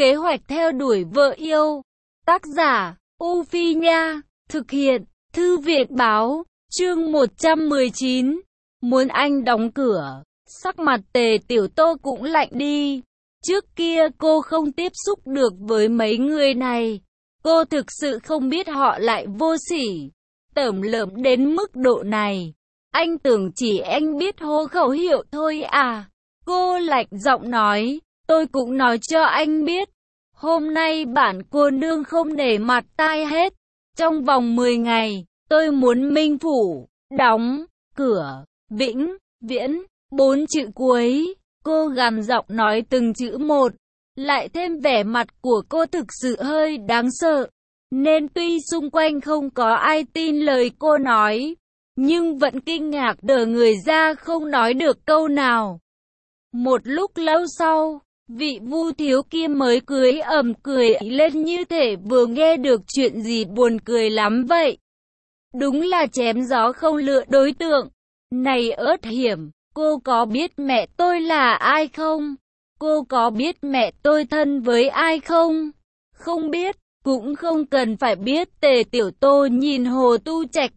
Kế hoạch theo đuổi vợ yêu. Tác giả, U Phi Nha. Thực hiện, Thư viện Báo. Chương 119. Muốn anh đóng cửa. Sắc mặt Tề Tiểu Tô cũng lạnh đi. Trước kia cô không tiếp xúc được với mấy người này. Cô thực sự không biết họ lại vô sỉ, tởm lợm đến mức độ này. Anh tưởng chỉ anh biết hô khẩu hiệu thôi à? Cô lạnh giọng nói, tôi cũng nói cho anh biết. Hôm nay bản cô nương không để mặt tai hết. Trong vòng 10 ngày, tôi muốn Minh Phủ đóng cửa, vĩnh viễn, 4 chữ cuối. Cô gằn giọng nói từng chữ một, lại thêm vẻ mặt của cô thực sự hơi đáng sợ. Nên tuy xung quanh không có ai tin lời cô nói, nhưng vẫn kinh ngạc đờ người ra không nói được câu nào. Một lúc lâu sau, vị Vu thiếu kia mới cười lên như thể vừa nghe được chuyện gì buồn cười lắm vậy. Đúng là chém gió không lựa đối tượng. Này ớt hiểm, cô có biết mẹ tôi là ai không? Cô có biết mẹ tôi thân với ai không? Không biết, cũng không cần phải biết. Tề Tiểu Tô nhìn Hồ Tu Trạch.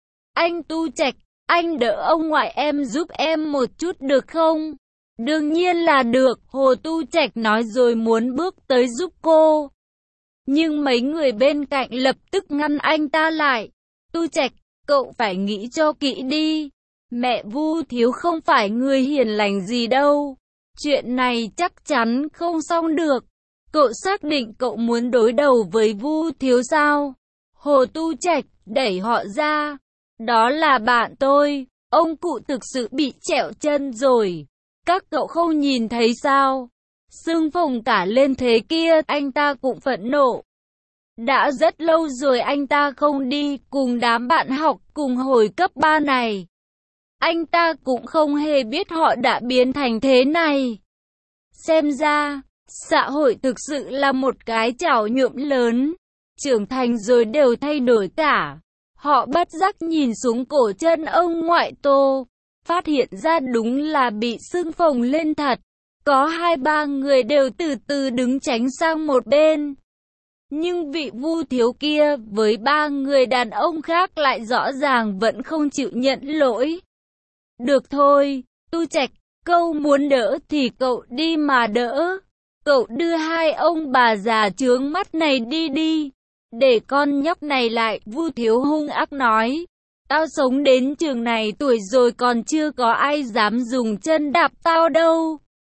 Anh Tu Trạch, anh đỡ ông ngoại em giúp em một chút được không? Đương nhiên là được, Hồ Tu Trạch nói rồi muốn bước tới giúp cô. Nhưng mấy người bên cạnh lập tức ngăn anh ta lại. Tu Trạch, cậu phải nghĩ cho kỹ đi. Mẹ Vu thiếu không phải người hiền lành gì đâu. Chuyện này chắc chắn không xong được. Cậu xác định cậu muốn đối đầu với Vu thiếu sao? Hồ Tu Trạch đẩy họ ra. Đó là bạn tôi. Ông cụ thực sự bị trẹo chân rồi. Các cậu không nhìn thấy sao? Xương phồng cả lên thế kia. Anh ta cũng phẫn nộ. Đã rất lâu rồi anh ta không đi cùng đám bạn học cùng hồi cấp 3 này. Anh ta cũng không hề biết họ đã biến thành thế này. Xem ra, xã hội thực sự là một cái chảo nhuộm lớn. Trưởng thành rồi đều thay đổi cả. Họ bất giác nhìn xuống cổ chân ông ngoại Tô. Phát hiện ra đúng là bị sưng phồng lên thật. Có 2-3 người đều từ từ đứng tránh sang một bên. Nhưng vị Vu thiếu kia với 3 người đàn ông khác lại rõ ràng vẫn không chịu nhận lỗi. Được thôi, Tu Trạch, cậu muốn đỡ thì cậu đi mà đỡ. Cậu đưa hai ông bà già chướng mắt này đi. Để con nhóc này lại, Vu thiếu hung ác nói. Tao sống đến trường này tuổi rồi còn chưa có ai dám dùng chân đạp tao đâu.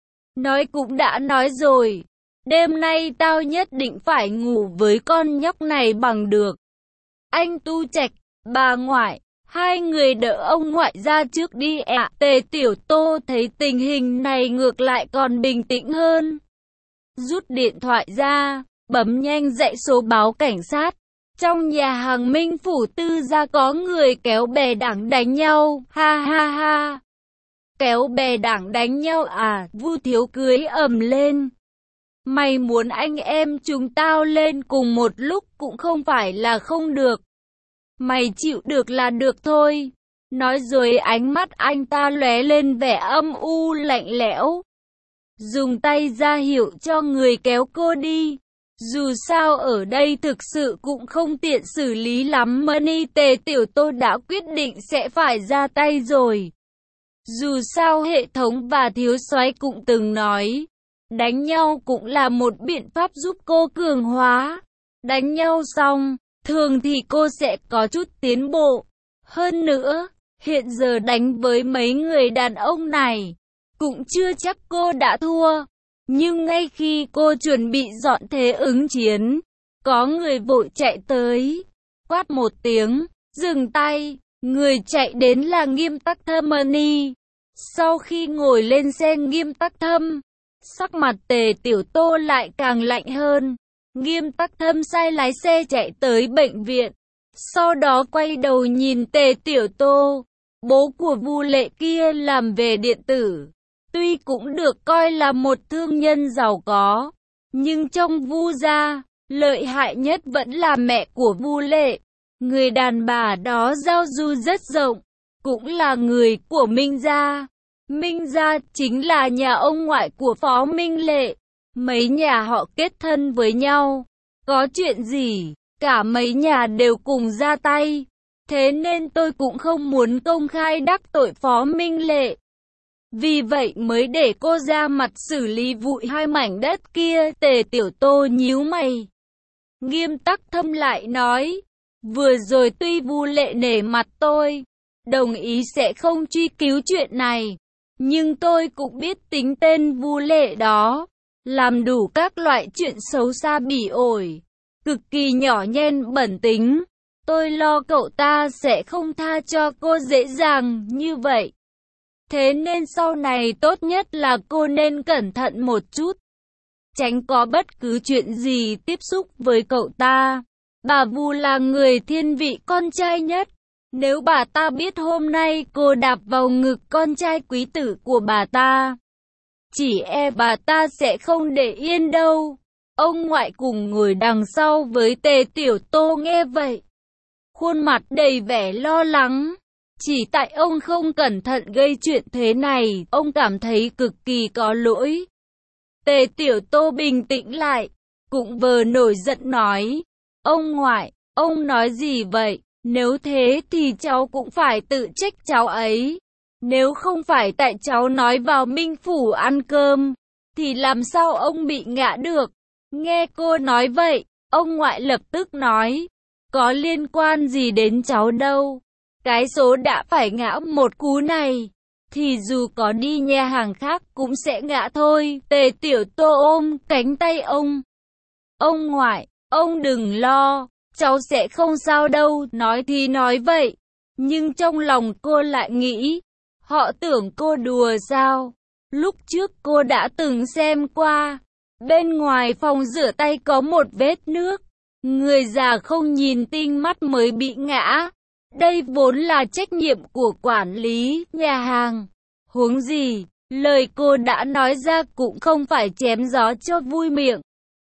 Nói cũng đã nói rồi. Đêm nay tao nhất định phải ngủ với con nhóc này bằng được. Anh Tu Trạch, bà ngoại, hai người đỡ ông ngoại ra trước đi ạ. Tề Tiểu Tô thấy tình hình này ngược lại còn bình tĩnh hơn. Rút điện thoại ra, bấm nhanh dãy số báo cảnh sát. Trong nhà hàng Minh Phủ Tư gia có người kéo bè đảng đánh nhau, ha ha ha. Kéo bè đảng đánh nhau à? Vu thiếu cưới ầm lên. Mày muốn anh em chúng tao lên cùng một lúc cũng không phải là không được. Mày chịu được là được thôi. Nói rồi ánh mắt anh ta lóe lên vẻ âm u lạnh lẽo. Dùng tay ra hiệu cho người kéo cô đi. Dù sao ở đây thực sự cũng không tiện xử lý lắm. Money Tề Tiểu Tô đã quyết định sẽ phải ra tay rồi. Dù sao hệ thống và thiếu soái cũng từng nói. Đánh nhau cũng là một biện pháp giúp cô cường hóa. Đánh nhau xong, thường thì cô sẽ có chút tiến bộ. Hơn nữa, hiện giờ đánh với mấy người đàn ông này, cũng chưa chắc cô đã thua. Nhưng ngay khi cô chuẩn bị dọn thế ứng chiến, có người vội chạy tới. Quát một tiếng, dừng tay, người chạy đến là Nghiêm Tắc Thâm Money. Sau khi ngồi lên xe Nghiêm Tắc Thâm, sắc mặt Tề Tiểu Tô lại càng lạnh hơn. Nghiêm Tắc Thâm sai lái xe chạy tới bệnh viện. Sau đó quay đầu nhìn Tề Tiểu Tô. Bố của Vu Lệ kia làm về điện tử. Tuy cũng được coi là một thương nhân giàu có. Nhưng trong Vu gia, lợi hại nhất vẫn là mẹ của Vu Lệ. Người đàn bà đó giao du rất rộng. Cũng là người của Minh gia. Minh gia chính là nhà ông ngoại của Phó Minh Lệ. Mấy nhà họ kết thân với nhau. Có chuyện gì, cả mấy nhà đều cùng ra tay. Thế nên tôi cũng không muốn công khai đắc tội Phó Minh Lệ. Vì vậy mới để cô ra mặt xử lý vụ 2 mảnh đất kia. Tề Tiểu Tô nhíu mày. Nghiêm Tắc Thâm lại nói, vừa rồi tuy Vu Lệ nể mặt tôi, đồng ý sẽ không truy cứu chuyện này, nhưng tôi cũng biết tính tên Vu Lệ đó, làm đủ các loại chuyện xấu xa bỉ ổi, cực kỳ nhỏ nhen bẩn tính. Tôi lo cậu ta sẽ không tha cho cô dễ dàng như vậy. Thế nên sau này tốt nhất là cô nên cẩn thận một chút, tránh có bất cứ chuyện gì tiếp xúc với cậu ta. Bà Vu là người thiên vị con trai nhất. Nếu bà ta biết hôm nay cô đạp vào ngực con trai quý tử của bà ta, chỉ e bà ta sẽ không để yên đâu. Ông ngoại cùng ngồi đằng sau với Tề Tiểu Tô nghe vậy, khuôn mặt đầy vẻ lo lắng. Chỉ tại ông không cẩn thận gây chuyện thế này, ông cảm thấy cực kỳ có lỗi. Tề Tiểu Tô bình tĩnh lại, cũng vừa nổi giận nói, ông ngoại, ông nói gì vậy? Nếu thế thì cháu cũng phải tự trách cháu ấy. Nếu không phải tại cháu nói vào Minh Phủ ăn cơm, thì làm sao ông bị ngã được? Nghe cô nói vậy, ông ngoại lập tức nói, có liên quan gì đến cháu đâu. Cái số đã phải ngã một cú này, thì dù có đi nhà hàng khác cũng sẽ ngã thôi. Tề Tiểu Tô ôm cánh tay ông. Ông ngoại, ông đừng lo, cháu sẽ không sao đâu. Nói thì nói vậy, nhưng trong lòng cô lại nghĩ, họ tưởng cô đùa sao. Lúc trước cô đã từng xem qua, bên ngoài phòng rửa tay có một vết nước. Người già không nhìn tinh mắt mới bị ngã. Đây vốn là trách nhiệm của quản lý nhà hàng. Huống gì, lời cô đã nói ra cũng không phải chém gió cho vui miệng.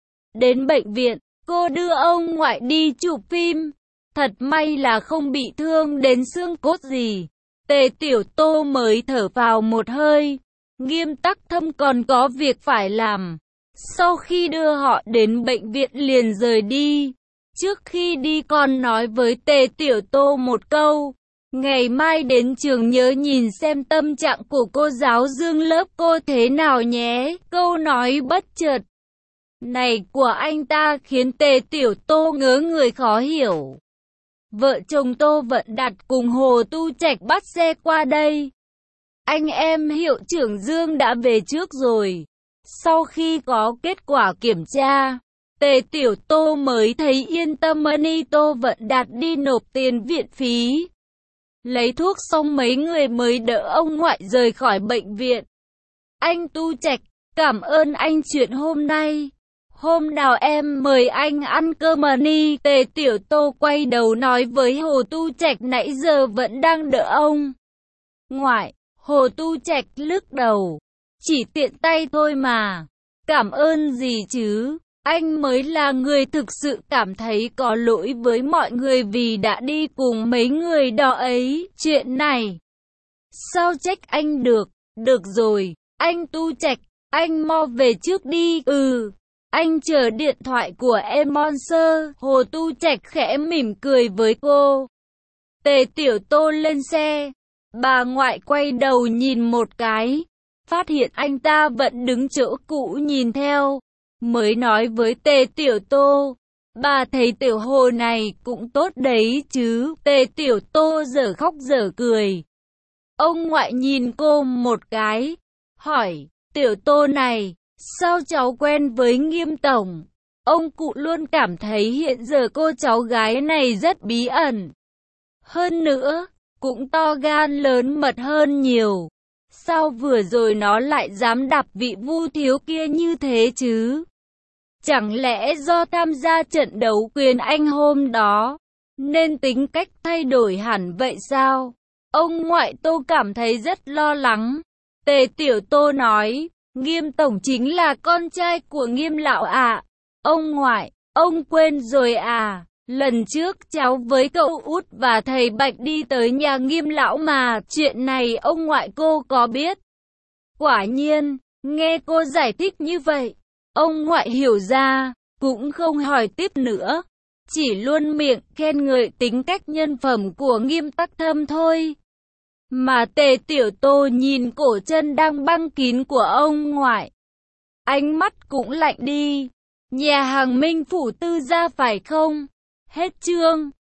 Đến bệnh viện, cô đưa ông ngoại đi chụp phim. Thật may là không bị thương đến xương cốt gì. Tề Tiểu Tô mới thở vào một hơi. Nghiêm Tắc Thâm còn có việc phải làm. Sau khi đưa họ đến bệnh viện liền rời đi. Trước khi đi còn nói với Tề Tiểu Tô một câu, ngày mai đến trường nhớ nhìn xem tâm trạng của cô giáo Dương lớp cô thế nào nhé. Câu nói bất chợt này của anh ta khiến Tề Tiểu Tô ngớ người khó hiểu. Vợ chồng Tô Vận Đạt cùng Hồ Tu Trạch bắt xe qua đây. Anh em hiệu trưởng Dương đã về trước rồi. Sau khi có kết quả kiểm tra, Tề Tiểu Tô mới thấy yên tâm. Tô Vận Đạt đi nộp tiền viện phí, lấy thuốc xong mấy người mới đỡ ông ngoại rời khỏi bệnh viện. Anh Tu Trạch, cảm ơn anh chuyện hôm nay. Hôm nào em mời anh ăn cơm. Tề Tiểu Tô quay đầu nói với Hồ Tu Trạch nãy giờ vẫn đang đỡ ông ngoại. Hồ Tu Trạch lắc đầu, chỉ tiện tay thôi mà. Cảm ơn gì chứ? Anh mới là người thực sự cảm thấy có lỗi với mọi người vì đã đi cùng mấy người đó ấy. Chuyện này, sao trách anh được? Được rồi, anh Tu Trạch, anh mau về trước đi. Anh chờ điện thoại của em Monster. Hồ Tu Trạch khẽ mỉm cười với cô. Tề Tiểu Tô lên xe. Bà ngoại quay đầu nhìn một cái, phát hiện anh ta vẫn đứng chỗ cũ nhìn theo, mới nói với Tề Tiểu Tô, bà thấy Tiểu Hồ này cũng tốt đấy chứ. Tề Tiểu Tô dở khóc dở cười. Ông ngoại nhìn cô một cái, hỏi, Tiểu Tô này, sao cháu quen với Nghiêm tổng? Ông cụ luôn cảm thấy hiện giờ cô cháu gái này rất bí ẩn. Hơn nữa, cũng to gan lớn mật hơn nhiều. Sao vừa rồi nó lại dám đạp vị Vu thiếu kia như thế chứ? Chẳng lẽ do tham gia trận đấu quyền Anh hôm đó, nên tính cách thay đổi hẳn vậy sao? Ông ngoại Tô cảm thấy rất lo lắng. Tề Tiểu Tô nói, Nghiêm tổng chính là con trai của Nghiêm lão ạ. Ông ngoại, ông quên rồi à? Lần trước cháu với cậu Út và thầy Bạch đi tới nhà Nghiêm lão mà. Chuyện này ông ngoại cô có biết. Quả nhiên, nghe cô giải thích như vậy, Ông ngoại hiểu ra, cũng không hỏi tiếp nữa, chỉ luôn miệng khen ngợi tính cách nhân phẩm của Nghiêm Tắc Thâm thôi. Mà Tề Tiểu Tô nhìn cổ chân đang băng kín của ông ngoại, ánh mắt cũng lạnh đi. Nhà hàng Minh Phủ Tư gia phải không? Hết chương.